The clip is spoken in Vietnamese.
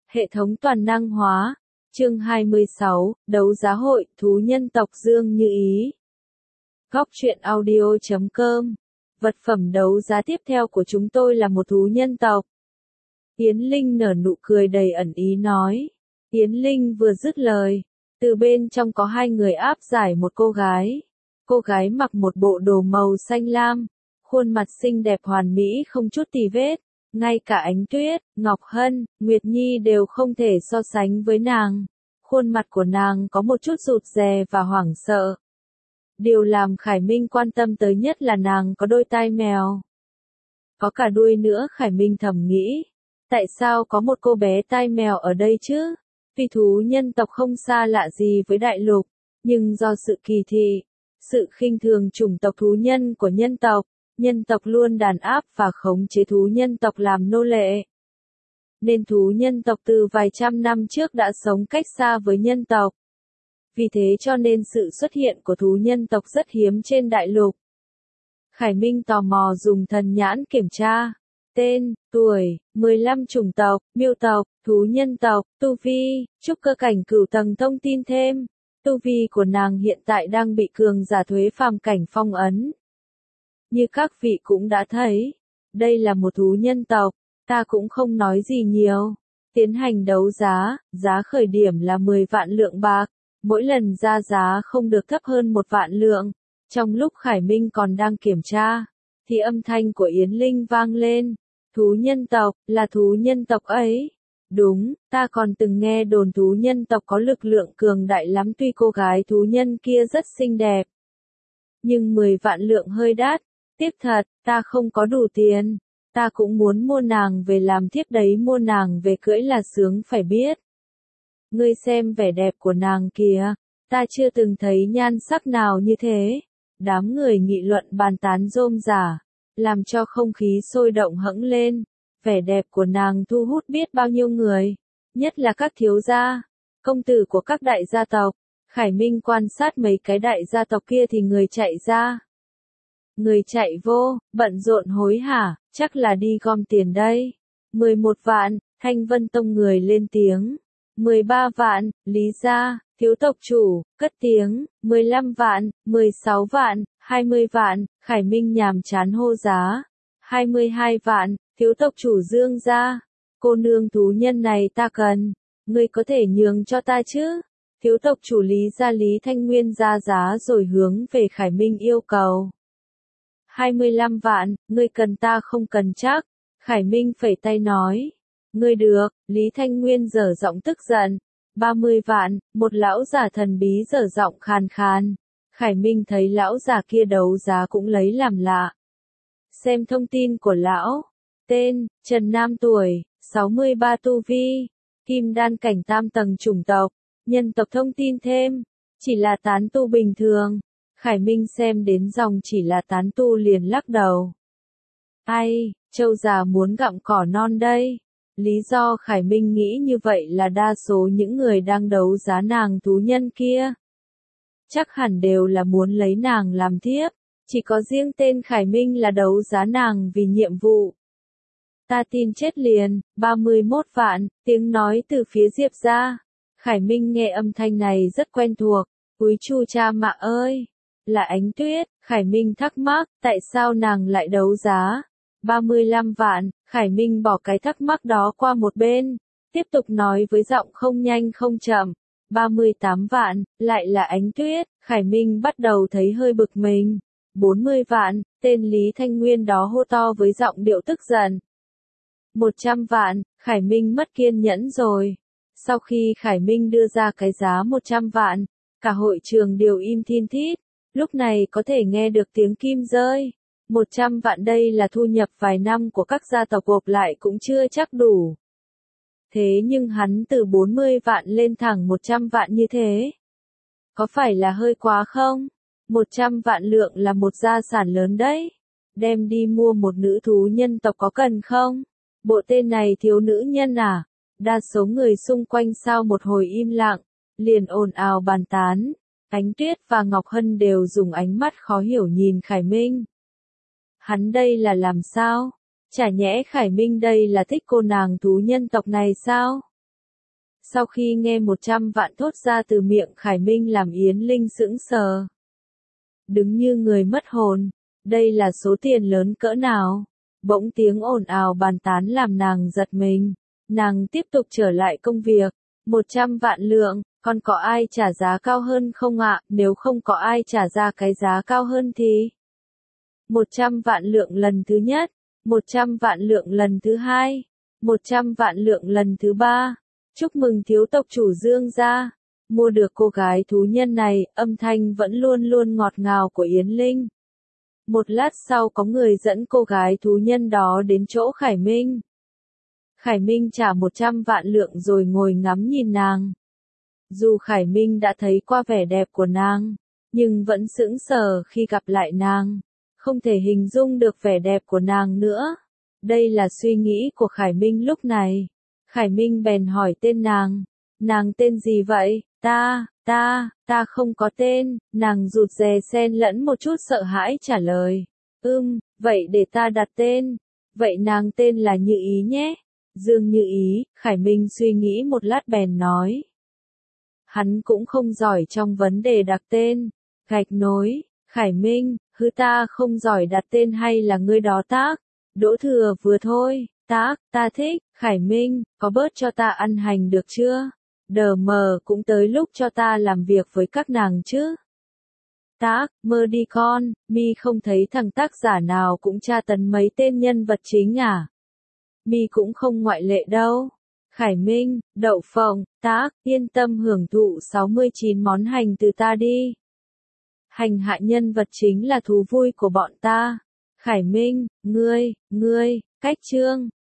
Hệ thống toàn năng hóa. Chương 26, đấu giá hội, thú nhân tộc Dương Như Ý. Góc truyện audio.com. Vật phẩm đấu giá tiếp theo của chúng tôi là một thú nhân tộc. Yến Linh nở nụ cười đầy ẩn ý nói. Yến Linh vừa dứt lời, từ bên trong có hai người áp giải một cô gái. Cô gái mặc một bộ đồ màu xanh lam, khuôn mặt xinh đẹp hoàn mỹ không chút tì vết. Ngay cả Ánh Tuyết, Ngọc Hân, Nguyệt Nhi đều không thể so sánh với nàng. Khuôn mặt của nàng có một chút rụt rè và hoảng sợ. Điều làm Khải Minh quan tâm tới nhất là nàng có đôi tai mèo. Có cả đuôi nữa, Khải Minh thầm nghĩ. Tại sao có một cô bé tai mèo ở đây chứ? Vì thú nhân tộc không xa lạ gì với đại lục, nhưng do sự kỳ thị, sự khinh thường chủng tộc thú nhân của nhân tộc luôn đàn áp và khống chế thú nhân tộc làm nô lệ. Nên thú nhân tộc từ vài trăm năm trước đã sống cách xa với nhân tộc. Vì thế cho nên sự xuất hiện của thú nhân tộc rất hiếm trên đại lục. Khải Minh tò mò dùng thần nhãn kiểm tra. Tên, tuổi, 15 chủng tộc, miêu tộc, thú nhân tộc, tu vi, trúc cơ cảnh cửu tầng thông tin thêm. Tu vi của nàng hiện tại đang bị cường giả thuế phàm cảnh phong ấn. Như các vị cũng đã thấy, đây là một thú nhân tộc, ta cũng không nói gì nhiều. Tiến hành đấu giá, giá khởi điểm là 10 vạn lượng bạc, mỗi lần ra giá không được thấp hơn 1 vạn lượng. Trong lúc Khải Minh còn đang kiểm tra, thì âm thanh của Yến Linh vang lên. Thú nhân tộc, là thú nhân tộc ấy. Đúng, ta còn từng nghe đồn thú nhân tộc có lực lượng cường đại lắm, tuy cô gái thú nhân kia rất xinh đẹp. Nhưng 10 vạn lượng hơi đắt. Tiếp thật, ta không có đủ tiền. Ta cũng muốn mua nàng về làm thiếp đấy, mua nàng về cưỡi là sướng phải biết. Ngươi xem vẻ đẹp của nàng kìa, ta chưa từng thấy nhan sắc nào như thế. Đám người nghị luận bàn tán rôm rả, làm cho không khí sôi động hẫng lên. Vẻ đẹp của nàng thu hút biết bao nhiêu người, nhất là các thiếu gia, công tử của các đại gia tộc. Khải Minh quan sát mấy cái đại gia tộc kia thì người chạy ra. Người chạy vô, bận rộn hối hả, chắc là đi gom tiền đây. 11 vạn, Thanh Vân Tông người lên tiếng. 13 vạn, Lý gia, thiếu tộc chủ, cất tiếng. 15 vạn, 16 vạn, 20 vạn, Khải Minh nhàm chán hô giá. 22 vạn, thiếu tộc chủ Dương gia. Cô nương thú nhân này ta cần, ngươi có thể nhường cho ta chứ? Thiếu tộc chủ Lý gia Lý Thanh Nguyên ra giá rồi hướng về Khải Minh yêu cầu. 25 vạn, ngươi cần ta không cần chắc. Khải Minh phẩy tay nói. Ngươi được, Lý Thanh Nguyên dở giọng tức giận. 30 vạn, một lão giả thần bí dở giọng khàn khàn. Khải Minh thấy lão già kia đấu giá cũng lấy làm lạ. Xem thông tin của lão. Tên, Trần Nam tuổi, 63 tu vi. Kim đan cảnh tam tầng chủng tộc. Nhân tộc thông tin thêm. Chỉ là tán tu bình thường. Khải Minh xem đến dòng chỉ là tán tu liền lắc đầu. Ai, châu già muốn gặm cỏ non đây. Lý do Khải Minh nghĩ như vậy là đa số những người đang đấu giá nàng thú nhân kia chắc hẳn đều là muốn lấy nàng làm thiếp. Chỉ có riêng tên Khải Minh là đấu giá nàng vì nhiệm vụ. Ta tin chết liền. 31 vạn, tiếng nói từ phía Diệp ra. Khải Minh nghe âm thanh này rất quen thuộc. Úi chu cha mạ ơi! Là Ánh Tuyết. Khải Minh thắc mắc, tại sao nàng lại đấu giá 35 vạn, Khải Minh bỏ cái thắc mắc đó qua một bên, tiếp tục nói với giọng không nhanh không chậm. 38 vạn, lại là Ánh Tuyết. Khải Minh bắt đầu thấy hơi bực mình. 40 vạn, tên Lý Thanh Nguyên đó hô to với giọng điệu tức giận. 100 vạn, Khải Minh mất kiên nhẫn rồi. Sau khi Khải Minh đưa ra cái giá 100 vạn, cả hội trường đều im thin thít. Lúc này có thể nghe được tiếng kim rơi. 100 vạn đây là thu nhập vài năm của các gia tộc gộp lại cũng chưa chắc đủ. Thế nhưng hắn từ 40 vạn lên thẳng 100 vạn như thế. Có phải là hơi quá không? 100 vạn lượng là một gia sản lớn đấy. Đem đi mua một nữ thú nhân tộc có cần không? Bộ tên này thiếu nữ nhân à? Đa số người xung quanh sau một hồi im lặng, liền ồn ào bàn tán. Ánh Tuyết và Ngọc Hân đều dùng ánh mắt khó hiểu nhìn Khải Minh. Hắn đây là làm sao? Chả nhẽ Khải Minh đây là thích cô nàng thú nhân tộc này sao? Sau khi nghe 100 vạn thốt ra từ miệng Khải Minh làm Yến Linh sững sờ. Đứng như người mất hồn. Đây là số tiền lớn cỡ nào? Bỗng tiếng ồn ào bàn tán làm nàng giật mình. Nàng tiếp tục trở lại công việc. 100 vạn lượng, còn có ai trả giá cao hơn không ạ? Nếu không có ai trả ra cái giá cao hơn thì 100 vạn lượng lần thứ nhất, 100 vạn lượng lần thứ hai, 100 vạn lượng lần thứ ba. Chúc mừng thiếu tộc chủ Dương gia. Mua được cô gái thú nhân này, âm thanh vẫn luôn luôn ngọt ngào của Yến Linh. Một lát sau có người dẫn cô gái thú nhân đó đến chỗ Khải Minh. Khải Minh trả 100 vạn lượng rồi ngồi ngắm nhìn nàng. Dù Khải Minh đã thấy qua vẻ đẹp của nàng, nhưng vẫn sững sờ khi gặp lại nàng. Không thể hình dung được vẻ đẹp của nàng nữa. Đây là suy nghĩ của Khải Minh lúc này. Khải Minh bèn hỏi tên nàng. Nàng tên gì vậy? Ta không có tên. Nàng rụt rè xen lẫn một chút sợ hãi trả lời. Vậy để ta đặt tên. Vậy nàng tên là Như Ý nhé. Dương Như Ý, Khải Minh suy nghĩ một lát bèn nói. Hắn cũng không giỏi trong vấn đề đặt tên. Gạch nối, Khải Minh, ta không giỏi đặt tên hay là ngươi đó Tác? Đỗ Thừa vừa thôi, Tác, ta thích, Khải Minh, có bớt cho ta ăn hành được chưa? Đờ mờ cũng tới lúc cho ta làm việc với các nàng chứ. Tác, mơ đi con, mi không thấy thằng tác giả nào cũng tra tấn mấy tên nhân vật chính à? Mi cũng không ngoại lệ đâu. Khải Minh, đậu phộng, Tác, yên tâm hưởng thụ 69 món hành từ ta đi. Hành hạ nhân vật chính là thú vui của bọn ta. Khải Minh, ngươi, cách chương.